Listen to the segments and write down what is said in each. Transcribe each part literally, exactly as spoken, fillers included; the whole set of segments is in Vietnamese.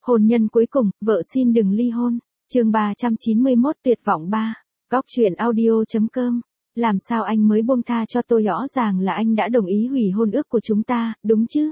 Hôn nhân cuối cùng, vợ xin đừng ly hôn. Chương ba trăm chín mươi mốt tuyệt vọng ba. Góc truyện audio chấm com. Làm sao anh mới buông tha cho tôi, rõ ràng là anh đã đồng ý hủy hôn ước của chúng ta, đúng chứ?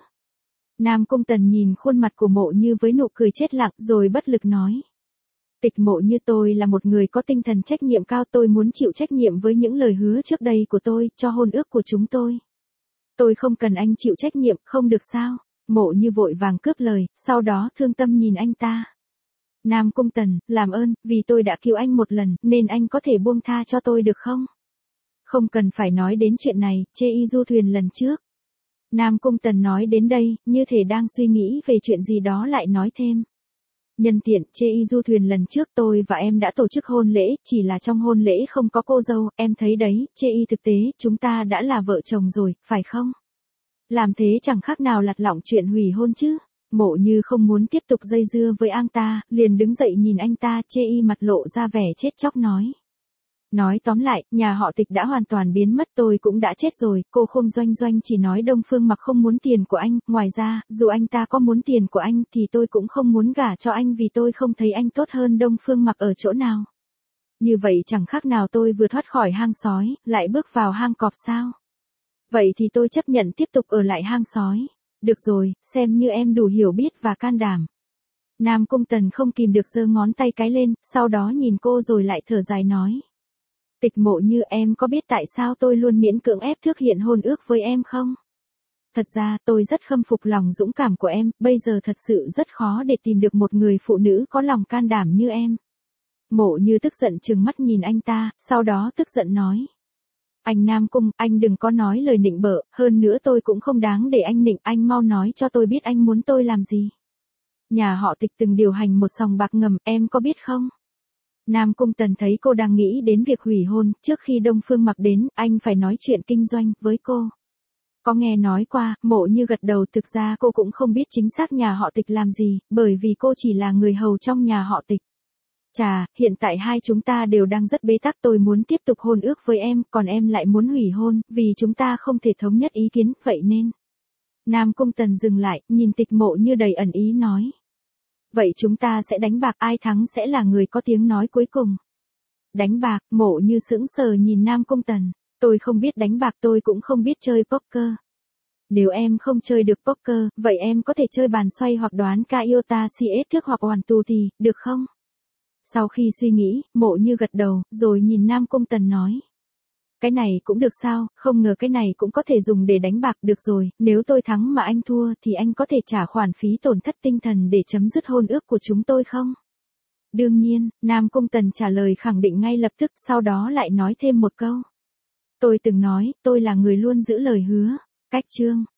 Nam Cung Tần nhìn khuôn mặt của Mộ Như với nụ cười chết lặng rồi bất lực nói. Tịch Mộ Như, tôi là một người có tinh thần trách nhiệm cao, tôi muốn chịu trách nhiệm với những lời hứa trước đây của tôi, cho hôn ước của chúng tôi. Tôi không cần anh chịu trách nhiệm, không được sao? Mộ Như vội vàng cướp lời, sau đó thương tâm nhìn anh ta. Nam Cung Tần, làm ơn, vì tôi đã cứu anh một lần, nên anh có thể buông tha cho tôi được không? Không cần phải nói đến chuyện này, chê y du thuyền lần trước. Nam Cung Tần nói đến đây, như thể đang suy nghĩ về chuyện gì đó lại nói thêm. Nhân tiện, chê y du thuyền lần trước tôi và em đã tổ chức hôn lễ, chỉ là trong hôn lễ không có cô dâu, em thấy đấy, chê y thực tế, chúng ta đã là vợ chồng rồi, phải không? Làm thế chẳng khác nào lặt lọng chuyện hủy hôn chứ. Mộ Như không muốn tiếp tục dây dưa với anh ta, liền đứng dậy nhìn anh ta, chê y mặt lộ ra vẻ chết chóc nói. Nói tóm lại, nhà họ Tịch đã hoàn toàn biến mất, tôi cũng đã chết rồi, cô Khôn Doanh Doanh chỉ nói Đông Phương Mặc không muốn tiền của anh, ngoài ra, dù anh ta có muốn tiền của anh thì tôi cũng không muốn gả cho anh vì tôi không thấy anh tốt hơn Đông Phương Mặc ở chỗ nào. Như vậy chẳng khác nào tôi vừa thoát khỏi hang sói, lại bước vào hang cọp sao? Vậy thì tôi chấp nhận tiếp tục ở lại hang sói. Được rồi, xem như em đủ hiểu biết và can đảm. Nam Cung Tần không kìm được giơ ngón tay cái lên, sau đó nhìn cô rồi lại thở dài nói. Tịch Mộ Như, em có biết tại sao tôi luôn miễn cưỡng ép thực hiện hôn ước với em không? Thật ra, tôi rất khâm phục lòng dũng cảm của em, bây giờ thật sự rất khó để tìm được một người phụ nữ có lòng can đảm như em. Mộ Như tức giận trừng mắt nhìn anh ta, sau đó tức giận nói. Anh Nam Cung, anh đừng có nói lời nịnh bợ, hơn nữa tôi cũng không đáng để anh nịnh, anh mau nói cho tôi biết anh muốn tôi làm gì. Nhà họ Tịch từng điều hành một sòng bạc ngầm, em có biết không? Nam Cung Tần thấy cô đang nghĩ đến việc hủy hôn, trước khi Đông Phương Mặc đến, anh phải nói chuyện kinh doanh với cô. Có nghe nói qua, Mộ Như gật đầu, thực ra cô cũng không biết chính xác nhà họ Tịch làm gì, bởi vì cô chỉ là người hầu trong nhà họ Tịch. Chà, hiện tại hai chúng ta đều đang rất bế tắc, tôi muốn tiếp tục hôn ước với em, còn em lại muốn hủy hôn, vì chúng ta không thể thống nhất ý kiến, vậy nên. Nam Cung Tần dừng lại, nhìn Tịch Mộ Như đầy ẩn ý nói. Vậy chúng ta sẽ đánh bạc, ai thắng sẽ là người có tiếng nói cuối cùng. Đánh bạc? Mộ Như sững sờ nhìn Nam Cung Tần. Tôi không biết đánh bạc, tôi cũng không biết chơi poker. Nếu em không chơi được poker, vậy em có thể chơi bàn xoay hoặc đoán Kaiota xê ét thước hoặc hoàn tù thì, được không? Sau khi suy nghĩ, Mộ Như gật đầu, rồi nhìn Nam Cung Tần nói. Cái này cũng được sao, không ngờ cái này cũng có thể dùng để đánh bạc, được rồi, nếu tôi thắng mà anh thua thì anh có thể trả khoản phí tổn thất tinh thần để chấm dứt hôn ước của chúng tôi không? Đương nhiên, Nam Cung Tần trả lời khẳng định ngay lập tức, sau đó lại nói thêm một câu. Tôi từng nói, tôi là người luôn giữ lời hứa. Cách chương.